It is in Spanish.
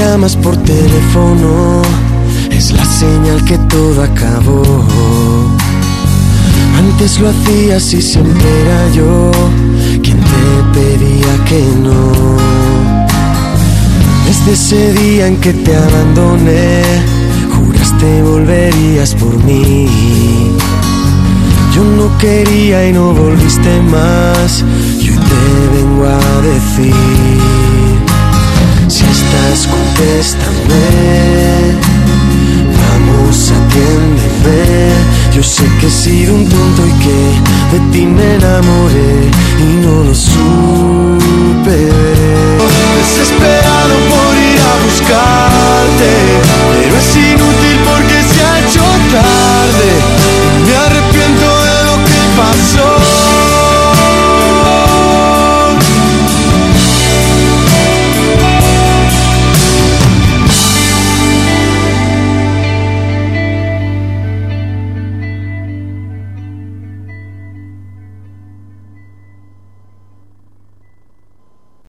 llamas por teléfono, es la señal que todo acabó. Antes lo hacías y siempre era yo quien te pedía que no. Desde ese día en que te abandoné, juraste volverías por mí. Yo no quería y no volviste más, y hoy te vengo a decir: si estás, contéstame, vamos, atiéndeme. Yo sé que he sido un tonto y que de ti me enamoré y no lo supe.